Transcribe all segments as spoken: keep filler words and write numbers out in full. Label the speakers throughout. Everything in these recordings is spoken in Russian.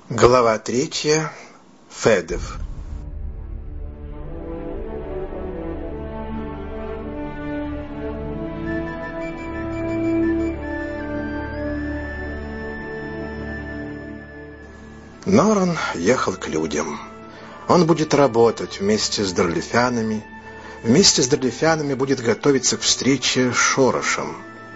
Speaker 1: Глава третья. Федев. Норан ехал к людям. Он будет работать вместе с дорлифянами. Вместе с дорлифянами будет готовиться к встрече с Шорошем.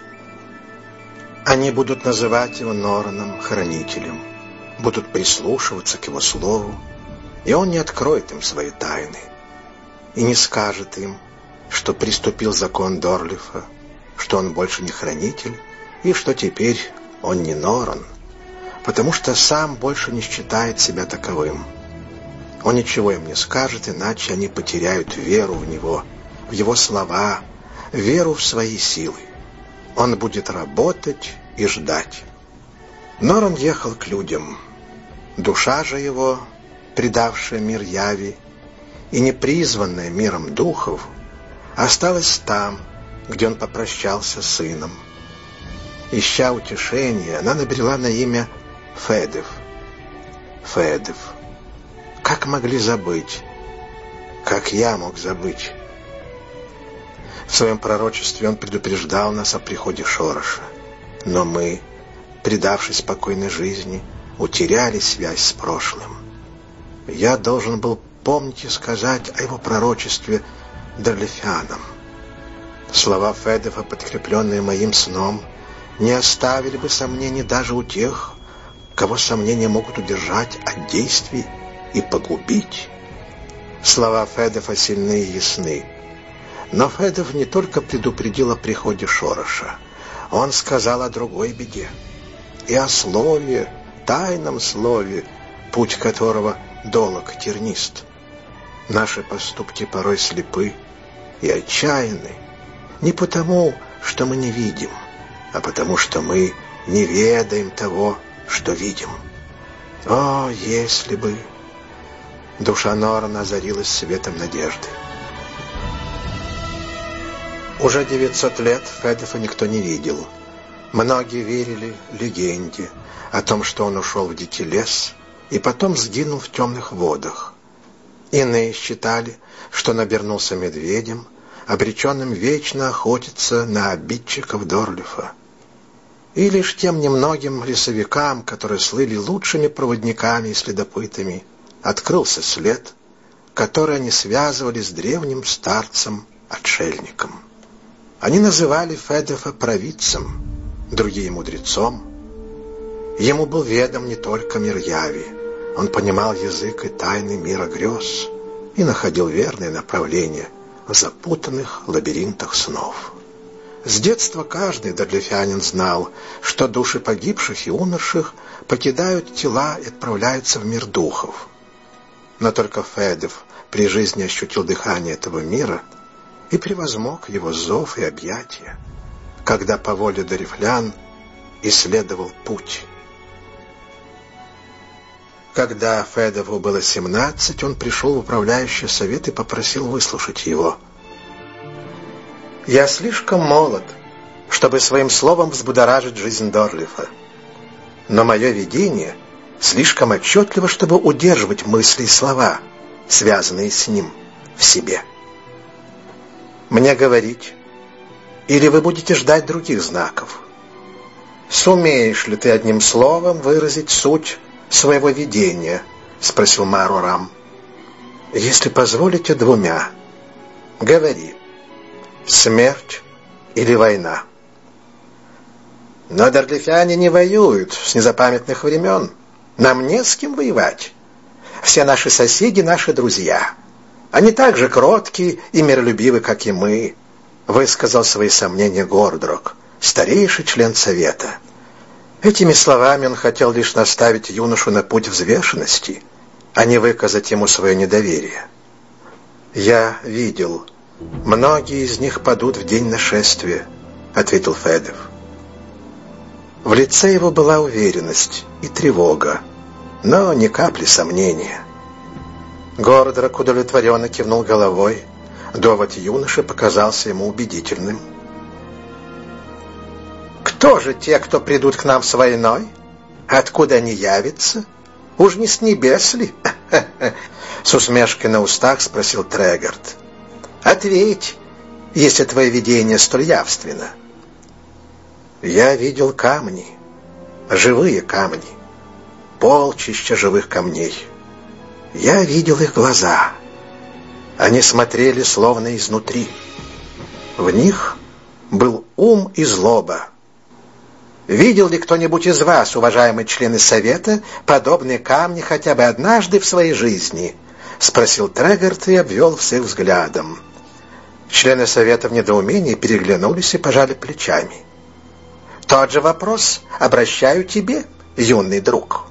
Speaker 1: Они будут называть его Нораном, хранителем, будут прислушиваться к его слову, и он не откроет им свои тайны и не скажет им, что приступил закон Дорлифа, что он больше не хранитель и что теперь он не Норан, потому что сам больше не считает себя таковым. Он ничего им не скажет, иначе они потеряют веру в него, в его слова, веру в свои силы. Он будет работать и ждать. Норан ехал к людям. Душа же его, предавшая мир яви и не призванная миром духов, осталась там, где он попрощался с сыном. Ища утешения, она набрела на имя Федев. Федев. Как могли забыть? Как я мог забыть? В своем пророчестве он предупреждал нас о приходе Шороша. Но мы, предавшись спокойной жизни, утеряли связь с прошлым. Я должен был помнить и сказать о его пророчестве дорлифянам. Слова Федефа, подкрепленные моим сном, не оставили бы сомнений даже у тех, кого сомнения могут удержать от действий и погубить. Слова Федефа сильны и ясны. Но Федев не только предупредил о приходе Шороша, он сказал о другой беде и о слове, тайном слове, путь которого долог и тернист. Наши поступки порой слепы и отчаянны, не потому, что мы не видим, а потому, что мы не ведаем того, что видим. О, если бы! Душа Норана озарилась светом надежды. Уже девятьсот лет Федефа никто не видел. Многие верили легенде о том, что он ушел в дикий лес и потом сгинул в темных водах. Иные считали, что он обернулся медведем, обреченным вечно охотиться на обидчиков Дорлифа. И лишь тем немногим лесовикам, которые слыли лучшими проводниками и следопытами, открылся след, который они связывали с древним старцем-отшельником. Они называли Федефа провидцем, другие мудрецом. Ему был ведом не только мир яви, он понимал язык и тайны мира грез и находил верное направление в запутанных лабиринтах снов. С детства каждый дорлифянин знал, что души погибших и умерших покидают тела и отправляются в мир духов. Но только Федев при жизни ощутил дыхание этого мира и превозмог его зов и объятия, когда по воле дорифлян исследовал путь. Когда Федеву было семнадцать, он пришел в управляющий совет и попросил выслушать его. «Я слишком молод, чтобы своим словом взбудоражить жизнь Дорлифа, но мое видение слишком отчетливо, чтобы удерживать мысли и слова, связанные с ним, в себе. Мне говорить, или вы будете ждать других знаков? Сумеешь ли ты одним словом выразить суть своего видения?» — спросил Марурам. «Если позволите, двумя. Говори, смерть или война?» «Но дорлифяне не воюют с незапамятных времен. Нам не с кем воевать. Все наши соседи — наши друзья. Они так же кроткие и миролюбивы, как и мы», — высказал свои сомнения Гордрок, старейший член совета. Этими словами он хотел лишь наставить юношу на путь взвешенности, а не выказать ему свое недоверие. «Я видел, многие из них падут в день нашествия», — ответил Федев. В лице его была уверенность и тревога, но ни капли сомнения. Гордрок удовлетворенно кивнул головой. Довод юноши показался ему убедительным. «Кто же те, кто придут к нам с войной? Откуда они явятся? Уж не с небес ли? С усмешкой на устах спросил Трегард. Ответь, если твое видение столь явственно. Я видел камни, живые камни, полчища живых камней. Я видел их глаза. Они смотрели словно изнутри. В них был ум и злоба. Видел ли кто-нибудь из вас, уважаемые члены Совета, подобные камни хотя бы однажды в своей жизни? Спросил Трегард и обвел всех взглядом. Члены Совета в недоумении переглянулись и пожали плечами. Тот же вопрос обращаю тебе, юный друг.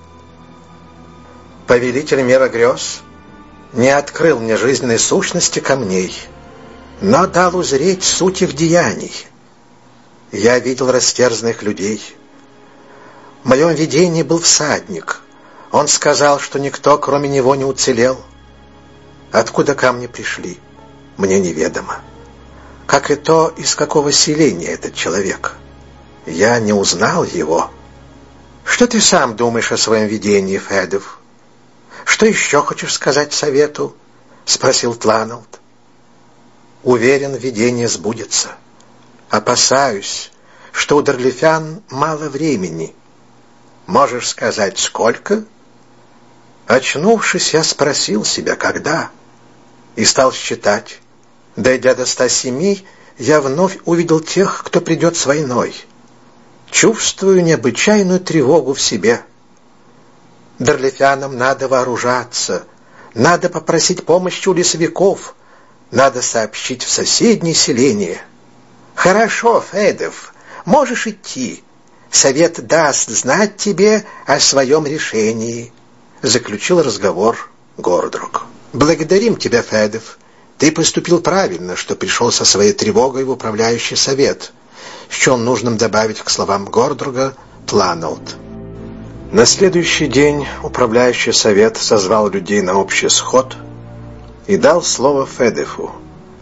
Speaker 1: Повелитель мира грез не открыл мне жизненной сущности камней, но дал узреть суть их деяний. Я видел растерзанных людей. В моем видении был всадник. Он сказал, что никто, кроме него, не уцелел. Откуда камни пришли, мне неведомо. Как и то, из какого селения этот человек. Я не узнал его. Что ты сам думаешь о своем видении, Федов? Что еще хочешь сказать совету? Спросил Тланалд. Уверен, видение сбудется. Опасаюсь, что у Дорлифян мало времени. Можешь сказать, сколько? Очнувшись, я спросил себя, когда, и стал считать. Дойдя до ста семи, я вновь увидел тех, кто придет с войной. Чувствую необычайную тревогу в себе. Дорлифянам надо вооружаться, надо попросить помощи у лесовиков, надо сообщить в соседнее селение. Хорошо, Федов, можешь идти. Совет даст знать тебе о своем решении, заключил разговор Гордрук. Благодарим тебя, Федов. Ты поступил правильно, что пришел со своей тревогой в управляющий совет. Счел нужным добавить к словам Гордруга Тланалд. На следующий день управляющий совет созвал людей на общий сход и дал слово Федефу.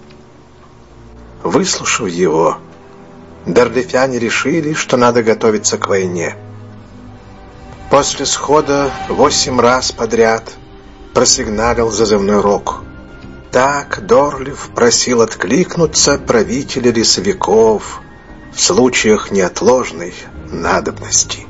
Speaker 1: Выслушав его, дорлифяне решили, что надо готовиться к войне. После схода восемь раз подряд просигналил зазывной рог. Так Дорлиф просил откликнуться правителя лесовиков в случаях неотложной надобности.